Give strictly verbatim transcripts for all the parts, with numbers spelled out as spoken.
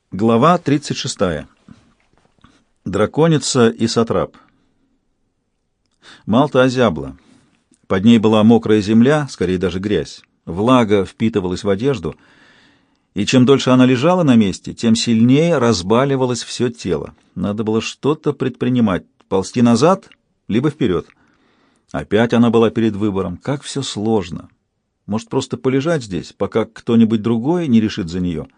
Глава тридцать шестая. Драконица и сатрап. Малта озябла. Под ней была мокрая земля, скорее даже грязь. Влага впитывалась в одежду, и чем дольше она лежала на месте, тем сильнее разбаливалось все тело. Надо было что-то предпринимать, ползти назад, либо вперед. Опять она была перед выбором. Как все сложно. Может, просто полежать здесь, пока кто-нибудь другой не решит за нее.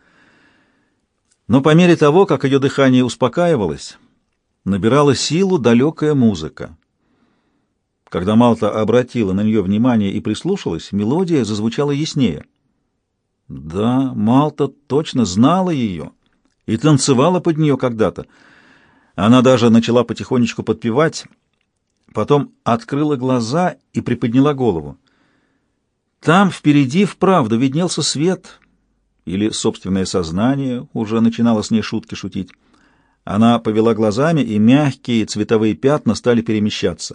Но по мере того, как ее дыхание успокаивалось, набирала силу далекая музыка. Когда Малта обратила на нее внимание и прислушалась, мелодия зазвучала яснее. Да, Малта точно знала ее и танцевала под нее когда-то. Она даже начала потихонечку подпевать, потом открыла глаза и приподняла голову. Там впереди вправду виднелся свет — или собственное сознание уже начинало с ней шутки шутить. Она повела глазами, и мягкие цветовые пятна стали перемещаться.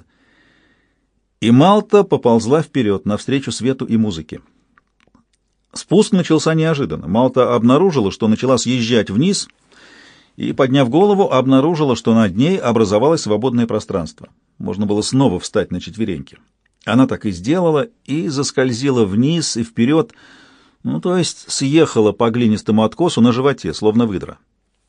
И Малта поползла вперед, навстречу свету и музыке. Спуск начался неожиданно. Малта обнаружила, что начала съезжать вниз, и, подняв голову, обнаружила, что над ней образовалось свободное пространство. Можно было снова встать на четвереньки. Она так и сделала, и заскользила вниз и вперед, ну, то есть съехала по глинистому откосу на животе, словно выдра.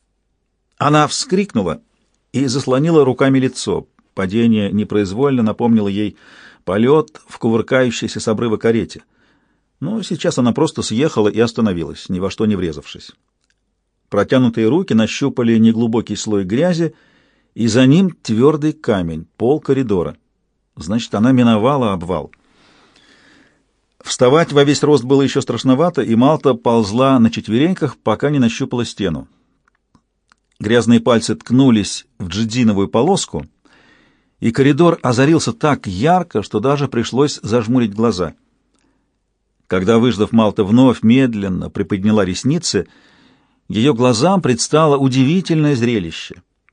Она вскрикнула и заслонила руками лицо. Падение непроизвольно напомнило ей полет в кувыркающейся с обрыва карете. Но сейчас она просто съехала и остановилась, ни во что не врезавшись. Протянутые руки нащупали неглубокий слой грязи, и за ним твердый камень, пол коридора. Значит, она миновала обвал. Вставать во весь рост было еще страшновато, и Малта ползла на четвереньках, пока не нащупала стену. Грязные пальцы ткнулись в джидзиновую полоску, и коридор озарился так ярко, что даже пришлось зажмурить глаза. Когда, выждав, Малта вновь медленно приподняла ресницы, ее глазам предстало удивительное зрелище.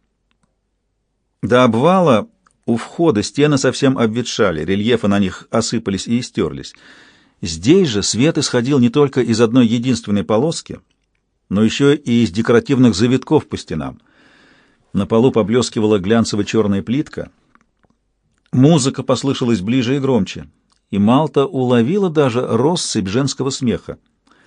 До обвала у входа стены совсем обветшали, рельефы на них осыпались и истерлись. Здесь же свет исходил не только из одной единственной полоски, но еще и из декоративных завитков по стенам. На полу поблескивала глянцево-черная плитка. Музыка послышалась ближе и громче, и Малта уловила даже россыпь женского смеха.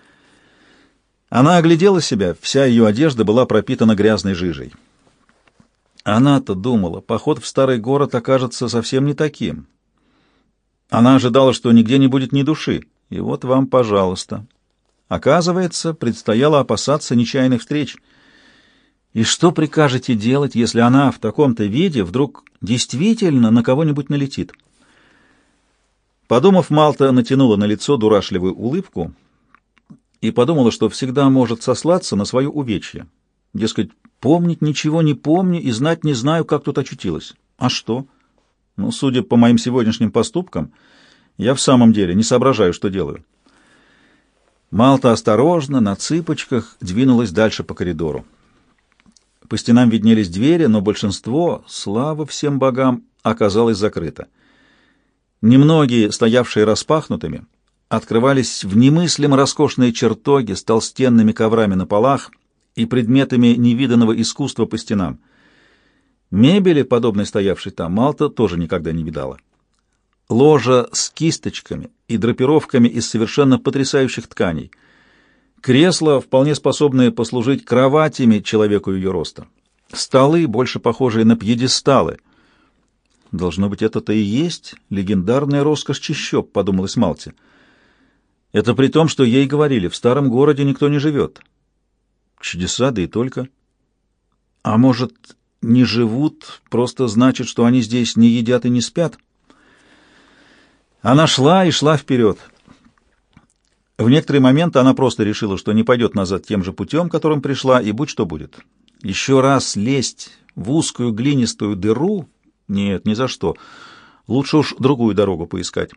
Она оглядела себя, вся ее одежда была пропитана грязной жижей. Она-то думала, поход в старый город окажется совсем не таким. Она ожидала, что нигде не будет ни души, и вот вам, пожалуйста. Оказывается, предстояло опасаться нечаянных встреч. И что прикажете делать, если она в таком-то виде вдруг действительно на кого-нибудь налетит? Подумав, Малта натянула на лицо дурашливую улыбку и подумала, что всегда может сослаться на свое увечье. Дескать, помнить ничего не помню и знать не знаю, как тут очутилась. А что? Ну, судя по моим сегодняшним поступкам, я в самом деле не соображаю, что делаю. Малта осторожно, на цыпочках, двинулась дальше по коридору. По стенам виднелись двери, но большинство, слава всем богам, оказалось закрыто. Немногие, стоявшие распахнутыми, открывались в немыслимо роскошные чертоги с толстенными коврами на полах и предметами невиданного искусства по стенам. Мебели, подобной стоявшей там, Малта тоже никогда не видала. Ложа с кисточками и драпировками из совершенно потрясающих тканей. Кресла, вполне способные послужить кроватями человеку ее роста. Столы, больше похожие на пьедесталы. Должно быть, это-то и есть легендарная роскошь чащоб, подумалось Малте. Это при том, что ей говорили, в старом городе никто не живет. Чудеса, да и только. А может, не живут, просто значит, что они здесь не едят и не спят? Она шла и шла вперед. В некоторый момент она просто решила, что не пойдет назад тем же путем, которым пришла, и будь что будет. Еще раз лезть в узкую глинистую дыру? Нет, ни за что. Лучше уж другую дорогу поискать.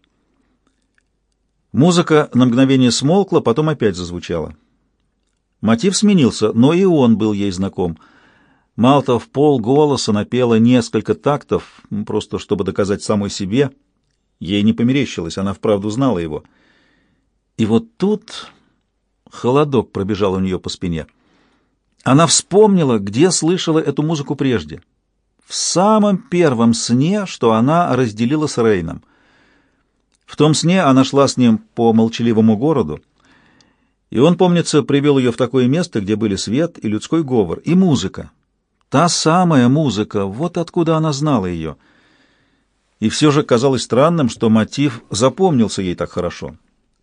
Музыка на мгновение смолкла, потом опять зазвучала. Мотив сменился, но и он был ей знаком. Малта в полголоса напела несколько тактов, просто чтобы доказать самой себе. Ей не померещилось, она вправду знала его. И вот тут холодок пробежал у нее по спине. Она вспомнила, где слышала эту музыку прежде. В самом первом сне, что она разделила с Рейном. В том сне она шла с ним по молчаливому городу, и он, помнится, привел ее в такое место, где были свет и людской говор, и музыка. Та самая музыка, вот откуда она знала ее. И все же казалось странным, что мотив запомнился ей так хорошо.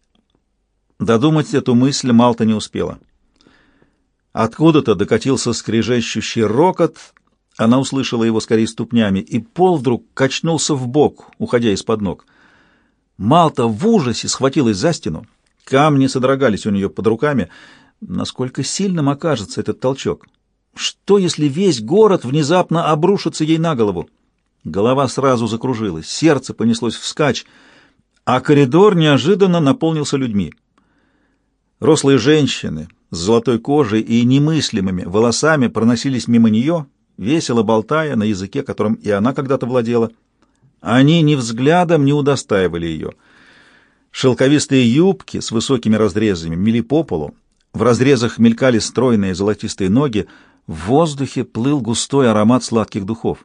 Додумать эту мысль Малта не успела. Откуда-то докатился скрежещущий рокот, она услышала его скорее ступнями, и пол вдруг качнулся вбок, уходя из-под ног. Малта в ужасе схватилась за стену, камни содрогались у нее под руками. Насколько сильным окажется этот толчок? Что, если весь город внезапно обрушится ей на голову? Голова сразу закружилась, сердце понеслось вскачь, а коридор неожиданно наполнился людьми. Рослые женщины с золотой кожей и немыслимыми волосами проносились мимо нее, весело болтая на языке, которым и она когда-то владела. Они ни взглядом не удостаивали ее. Шелковистые юбки с высокими разрезами мели по полу, в разрезах мелькали стройные золотистые ноги, в воздухе плыл густой аромат сладких духов.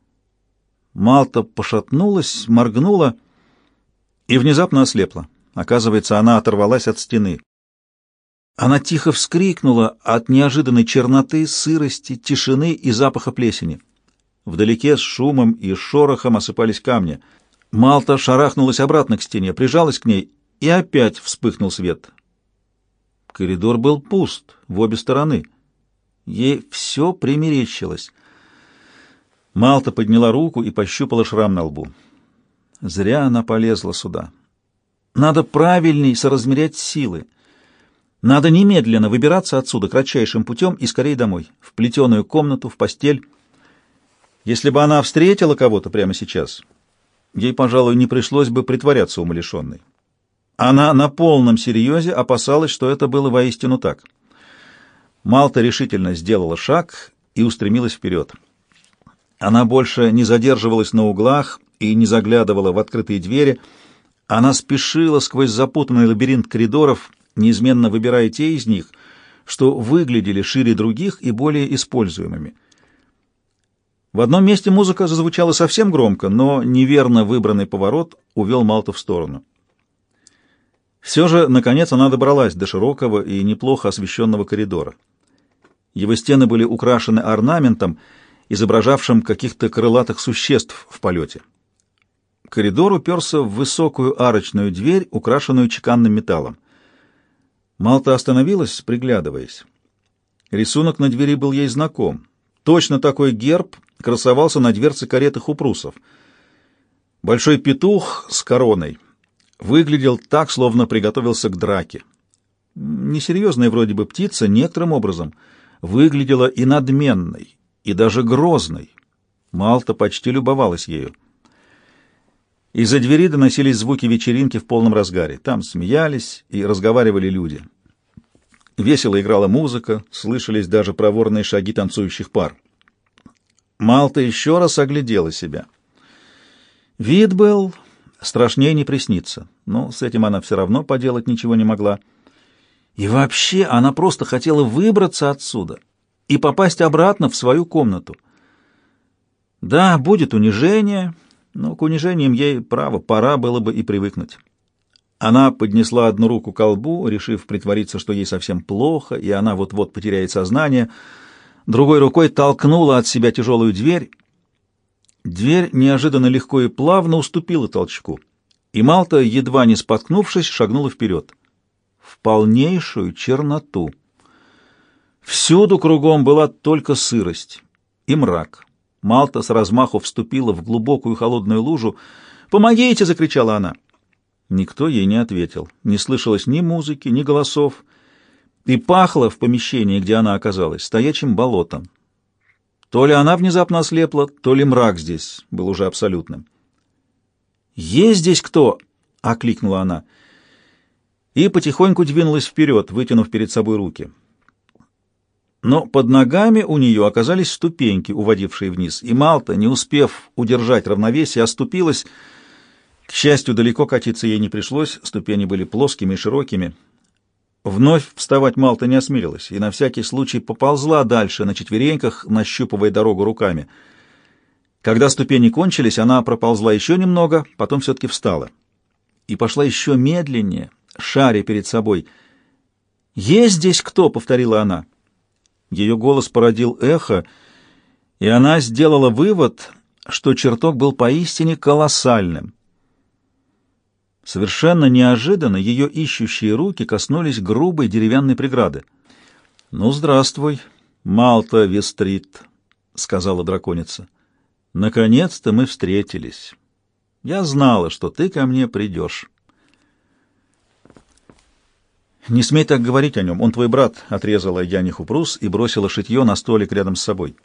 Малта пошатнулась, моргнула и внезапно ослепла. Оказывается, она оторвалась от стены. Она тихо вскрикнула от неожиданной черноты, сырости, тишины и запаха плесени. Вдалеке с шумом и шорохом осыпались камни. Малта шарахнулась обратно к стене, прижалась к ней, и опять вспыхнул свет. Коридор был пуст в обе стороны. Ей все примерещилось. Малта подняла руку и пощупала шрам на лбу. Зря она полезла сюда. Надо правильней соразмерять силы. Надо немедленно выбираться отсюда кратчайшим путем и скорее домой, в плетеную комнату, в постель. Если бы она встретила кого-то прямо сейчас, ей, пожалуй, не пришлось бы притворяться умалишенной. Она на полном серьезе опасалась, что это было воистину так. Малта решительно сделала шаг и устремилась вперед. Она больше не задерживалась на углах и не заглядывала в открытые двери. Она спешила сквозь запутанный лабиринт коридоров, неизменно выбирая те из них, что выглядели шире других и более используемыми. В одном месте музыка зазвучала совсем громко, но неверно выбранный поворот увел Малту в сторону. Все же, наконец, она добралась до широкого и неплохо освещенного коридора. Его стены были украшены орнаментом, изображавшим каких-то крылатых существ в полете. Коридор уперся в высокую арочную дверь, украшенную чеканным металлом. Малта остановилась, приглядываясь. Рисунок на двери был ей знаком. Точно такой герб красовался на дверце кареты хупрусов. Большой петух с короной выглядел так, словно приготовился к драке. Несерьезная вроде бы птица некоторым образом выглядела и надменной, и даже грозной. Малта почти любовалась ею. Из-за двери доносились звуки вечеринки в полном разгаре. Там смеялись и разговаривали люди. Весело играла музыка, слышались даже проворные шаги танцующих пар. Малта еще раз оглядела себя. Вид был страшнее не приснится, но с этим она все равно поделать ничего не могла. И вообще она просто хотела выбраться отсюда и попасть обратно в свою комнату. Да, будет унижение, но к унижениям ей, право, пора было бы и привыкнуть. Она поднесла одну руку к колбу, решив притвориться, что ей совсем плохо, и она вот-вот потеряет сознание. Другой рукой толкнула от себя тяжелую дверь. Дверь неожиданно легко и плавно уступила толчку, и Малта, едва не споткнувшись, шагнула вперед. В полнейшую черноту. Всюду кругом была только сырость и мрак. Малта с размаху вступила в глубокую холодную лужу. «Помогите!» — закричала она. Никто ей не ответил. Не слышалось ни музыки, ни голосов. И пахло в помещении, где она оказалась, стоячим болотом. То ли она внезапно ослепла, то ли мрак здесь был уже абсолютным. «Есть здесь кто?» — окликнула она. И потихоньку двинулась вперед, вытянув перед собой руки. Но под ногами у нее оказались ступеньки, уводившие вниз, и Малта, не успев удержать равновесие, оступилась. К счастью, далеко катиться ей не пришлось, ступени были плоскими и широкими. Вновь вставать Малта не осмелилась и на всякий случай поползла дальше на четвереньках, нащупывая дорогу руками. Когда ступени кончились, она проползла еще немного, потом все-таки встала. И пошла еще медленнее, шаря перед собой. «Есть здесь кто?» — повторила она. Ее голос породил эхо, и она сделала вывод, что чертог был поистине колоссальным. Совершенно неожиданно ее ищущие руки коснулись грубой деревянной преграды. «Ну, здравствуй, Малта Вестрит», — сказала драконица. «Наконец-то мы встретились. Я знала, что ты ко мне придешь». «Не смей так говорить о нем, он твой брат», — отрезала Яниху Прус и бросила шитье на столик рядом с собой.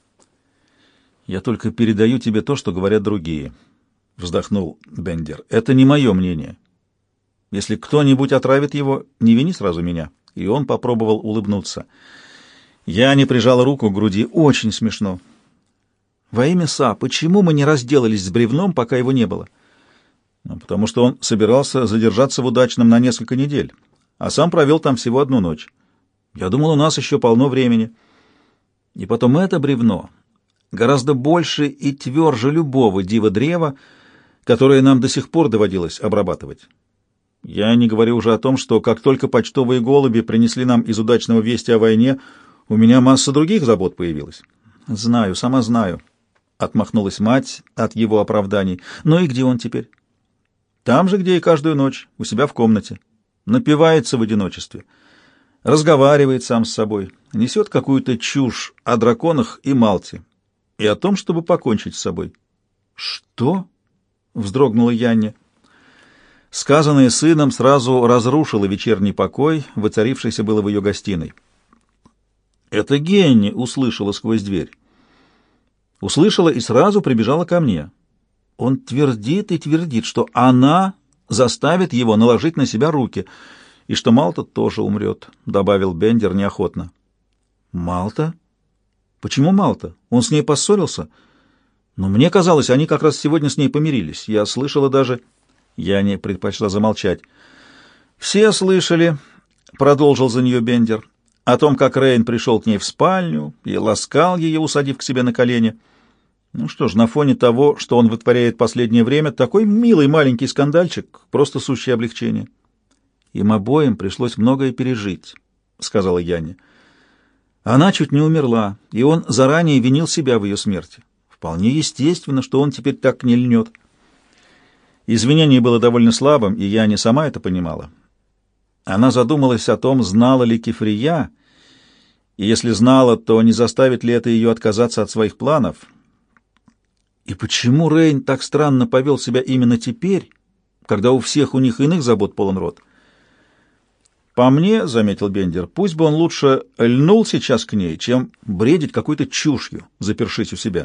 «Я только передаю тебе то, что говорят другие», — вздохнул Бендер. «Это не мое мнение. Если кто-нибудь отравит его, не вини сразу меня». И он попробовал улыбнуться. Я не прижала руку к груди. Очень смешно. «Во имя Са, почему мы не разделались с бревном, пока его не было?» «Ну, потому что он собирался задержаться в Удачном на несколько недель, а сам провел там всего одну ночь. Я думал, у нас еще полно времени. И потом это бревно гораздо больше и тверже любого дива-древа, которое нам до сих пор доводилось обрабатывать. Я не говорю уже о том, что как только почтовые голуби принесли нам из Удачного вести о войне, у меня масса других забот появилась». «Знаю, сама знаю», — отмахнулась мать от его оправданий. «Ну и где он теперь?» «Там же, где и каждую ночь, у себя в комнате. Напивается в одиночестве, разговаривает сам с собой, несет какую-то чушь о драконах и Малте и о том, чтобы покончить с собой». «Что?» — вздрогнула Яння. Сказанное сыном сразу разрушило вечерний покой, воцарившийся было в ее гостиной. Это Генни услышала сквозь дверь. Услышала и сразу прибежала ко мне. Он твердит и твердит, что она заставит его наложить на себя руки, и что Малта тоже умрет, — добавил Бендер неохотно. «Малта? Почему Малта? Он с ней поссорился? Но мне казалось, они как раз сегодня с ней помирились. Я слышала даже...» Я не предпочла замолчать. «Все слышали, — продолжил за нее Бендер, — о том, как Рейн пришел к ней в спальню и ласкал ее, усадив к себе на колени. Ну что ж, на фоне того, что он вытворяет последнее время, такой милый маленький скандальчик, просто сущее облегчение. Им обоим пришлось многое пережить, — сказала Янни. Она чуть не умерла, и он заранее винил себя в ее смерти. Вполне естественно, что он теперь так не льнет. Извинение было довольно слабым, и я не сама это понимала. Она задумалась о том, знала ли Кефрия, и если знала, то не заставит ли это ее отказаться от своих планов. И почему Рейн так странно повел себя именно теперь, когда у всех у них иных забот полон рот? «По мне, — заметил Бендер, — пусть бы он лучше льнул сейчас к ней, чем бредить какой-то чушью, запершись у себя».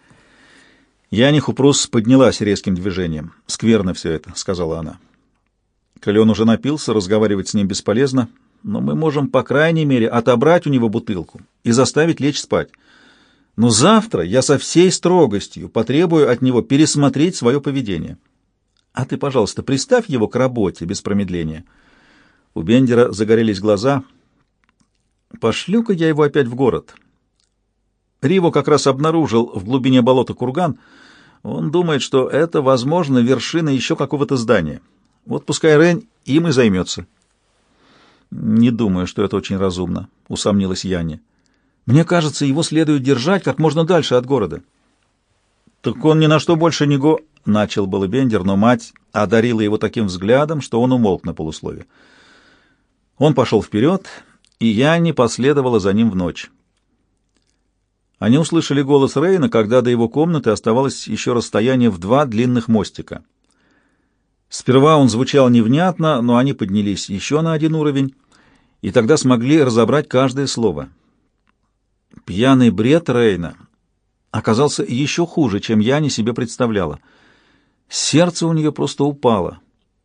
Яниху Прус поднялась резким движением. «Скверно все это», — сказала она. «Коли он уже напился, разговаривать с ним бесполезно, но мы можем, по крайней мере, отобрать у него бутылку и заставить лечь спать. Но завтра я со всей строгостью потребую от него пересмотреть свое поведение. А ты, пожалуйста, приставь его к работе без промедления». У Бендера загорелись глаза. «Пошлю-ка я его опять в город». Риво как раз обнаружил в глубине болота курган. Он думает, что это, возможно, вершина еще какого-то здания. Вот пускай Рейн им и займется. «Не думаю, что это очень разумно», — усомнилась Янни. «Мне кажется, его следует держать как можно дальше от города». «Так он ни на что больше не го...» — начал было Бендер, но мать одарила его таким взглядом, что он умолк на полуслове. Он пошел вперед, и Янни последовала за ним в ночь. Они услышали голос Рейна, когда до его комнаты оставалось еще расстояние в два длинных мостика. Сперва он звучал невнятно, но они поднялись еще на один уровень, и тогда смогли разобрать каждое слово. Пьяный бред Рейна оказался еще хуже, чем Янни себе представляла. Сердце у нее просто упало.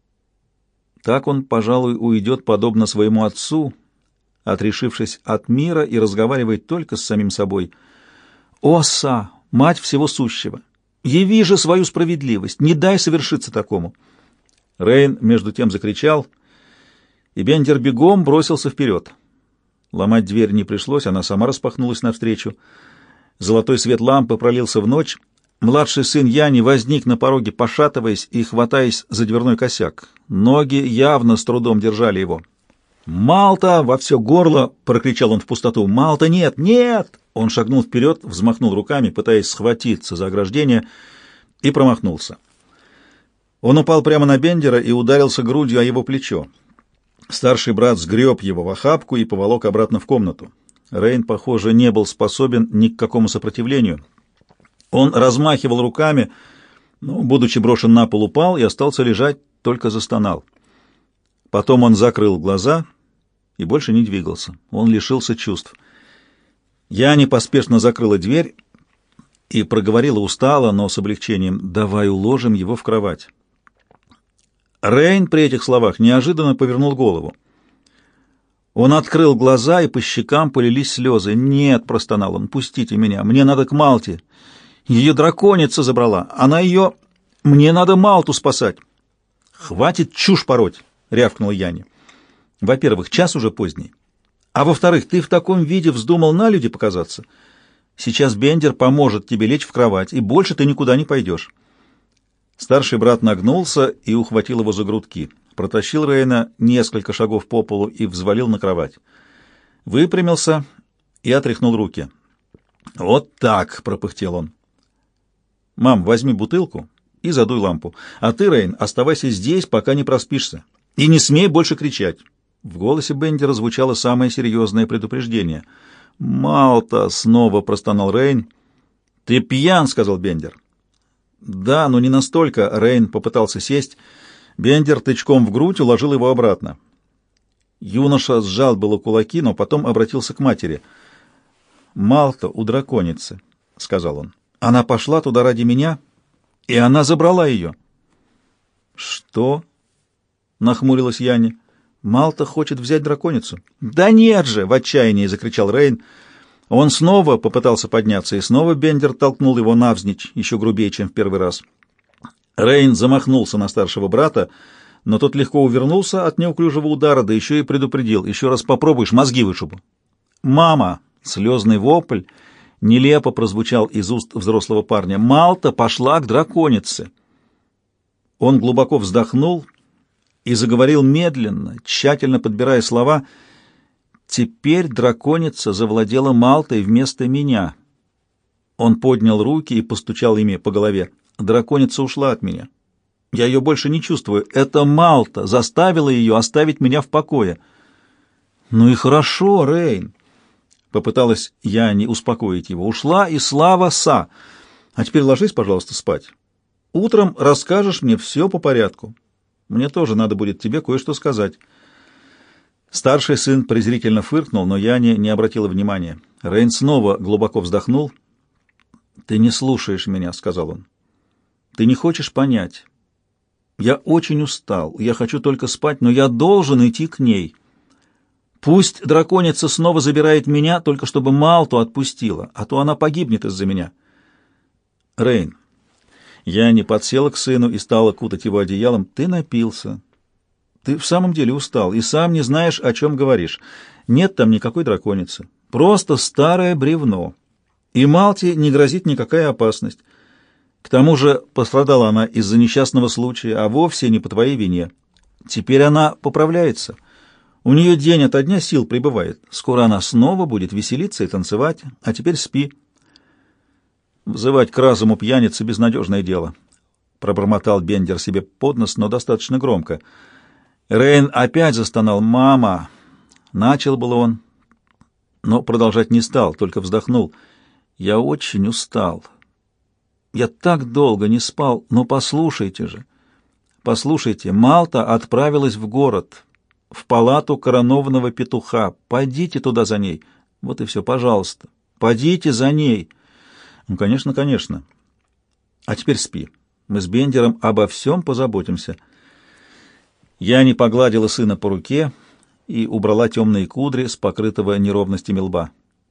Так он, пожалуй, уйдет подобно своему отцу, отрешившись от мира и разговаривает только с самим собой. «О, Са, мать всего сущего! Яви же свою справедливость! Не дай совершиться такому!» Рейн между тем закричал. и Бендер бегом бросился вперед. Ломать дверь не пришлось, она сама распахнулась навстречу. Золотой свет лампы пролился в ночь. Младший сын Яни возник на пороге, пошатываясь и хватаясь за дверной косяк. Ноги явно с трудом держали его. «Малта!» — во все горло прокричал он в пустоту. «Малта, нет! Нет!» Он шагнул вперед, взмахнул руками, пытаясь схватиться за ограждение, и промахнулся. Он упал прямо на Бендера и ударился грудью о его плечо. Старший брат сгреб его в охапку и поволок обратно в комнату. Рейн, похоже, не был способен ни к какому сопротивлению. Он размахивал руками, но, будучи брошен на пол, упал и остался лежать, только застонал. Потом он закрыл глаза и больше не двигался. Он лишился чувств. Яни поспешно закрыла дверь и проговорила устало, но с облегчением: «Давай уложим его в кровать». Рейн при этих словах неожиданно повернул голову. Он открыл глаза, и по щекам полились слезы. «Нет», — простонал он, — «пустите меня, мне надо к Малте. Ее драконица забрала, она ее... Мне надо Малту спасать». «Хватит чушь пороть», — рявкнул Яни. «Во-первых, час уже поздний. А во-вторых, ты в таком виде вздумал на люди показаться. Сейчас Бендер поможет тебе лечь в кровать, и больше ты никуда не пойдешь». Старший брат нагнулся и ухватил его за грудки, протащил Рейна несколько шагов по полу и взвалил на кровать. Выпрямился и отряхнул руки. «Вот так!» — пропыхтел он. «Мам, возьми бутылку и задуй лампу. А ты, Рейн, оставайся здесь, пока не проспишься. И не смей больше кричать». В голосе Бендера звучало самое серьезное предупреждение. «Малта!» — снова простонал Рейн. «Ты пьян!» — сказал Бендер. «Да, но не настолько». Рейн попытался сесть. Бендер тычком в грудь уложил его обратно. Юноша сжал было кулаки, но потом обратился к матери. «Малта у драконицы», — сказал он. «Она пошла туда ради меня, и она забрала ее». «Что?» — нахмурилась Яни. «Малта хочет взять драконицу». «Да нет же!» — в отчаянии закричал Рейн. Он снова попытался подняться, и снова Бендер толкнул его навзничь, еще грубее, чем в первый раз. Рейн замахнулся на старшего брата, но тот легко увернулся от неуклюжего удара, да еще и предупредил: «Еще раз попробуешь, мозги вышибу». «Мама!» — слезный вопль нелепо прозвучал из уст взрослого парня. «Малта пошла к драконице». Он глубоко вздохнул и заговорил медленно, тщательно подбирая слова. «Теперь драконица завладела Малтой вместо меня». Он поднял руки и постучал ими по голове. «Драконица ушла от меня. Я ее больше не чувствую. Это Малта заставила ее оставить меня в покое». «Ну и хорошо, Рейн», — попыталась я не успокоить его. «Ушла, и слава Са. А теперь ложись, пожалуйста, спать. Утром расскажешь мне все по порядку. Мне тоже надо будет тебе кое-что сказать». Старший сын презрительно фыркнул, но Яни не обратила внимания. Рейн снова глубоко вздохнул. «Ты не слушаешь меня», — сказал он. «Ты не хочешь понять. Я очень устал, я хочу только спать, но я должен идти к ней. Пусть драконица снова забирает меня, только чтобы Малту отпустила, а то она погибнет из-за меня». «Рейн». Яни подсела к сыну и стала кутать его одеялом. «Ты напился. Ты в самом деле устал и сам не знаешь, о чем говоришь. Нет там никакой драконицы. Просто старое бревно. И Малте не грозит никакая опасность. К тому же пострадала она из-за несчастного случая, а вовсе не по твоей вине. Теперь она поправляется. У нее день ото дня сил прибывает. Скоро она снова будет веселиться и танцевать. А теперь спи». «Взывать к разуму пьяницы — безнадежное дело», — пробормотал Бендер себе под нос, но достаточно громко. Рейн опять застонал. «Мама!» Начал было он, но продолжать не стал, только вздохнул. «Я очень устал. Я так долго не спал, но послушайте же. Послушайте, Малта отправилась в город, в палату коронованного петуха. Пойдите туда за ней. Вот и все, пожалуйста. Пойдите за ней». «Ну, конечно, конечно. А теперь спи. Мы с Бендером обо всем позаботимся». Я не погладила сына по руке и убрала темные кудри с покрытого неровностями лба.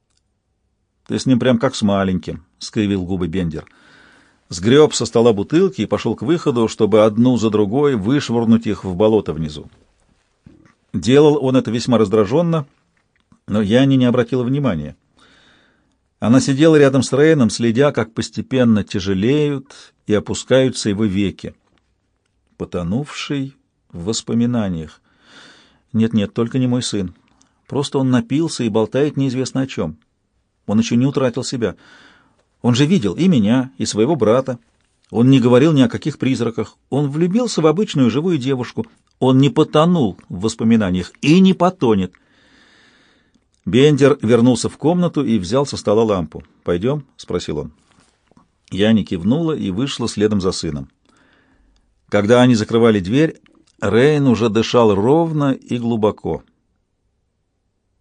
«Ты с ним прям как с маленьким», — скривил губы Бендер. Сгреб со стола бутылки и пошел к выходу, чтобы одну за другой вышвырнуть их в болото внизу. Делал он это весьма раздраженно, но Яни не обратила внимания. Она сидела рядом с Рейном, следя, как постепенно тяжелеют и опускаются его веки. Потонувший в воспоминаниях. Нет-нет, только не мой сын. Просто он напился и болтает неизвестно о чем. Он еще не утратил себя. Он же видел и меня, и своего брата. Он не говорил ни о каких призраках. Он влюбился в обычную живую девушку. Он не потонул в воспоминаниях и не потонет. Бендер вернулся в комнату и взял со стола лампу. «Пойдем?» — спросил он. Яни кивнула и вышла следом за сыном. Когда они закрывали дверь, Рейн уже дышал ровно и глубоко.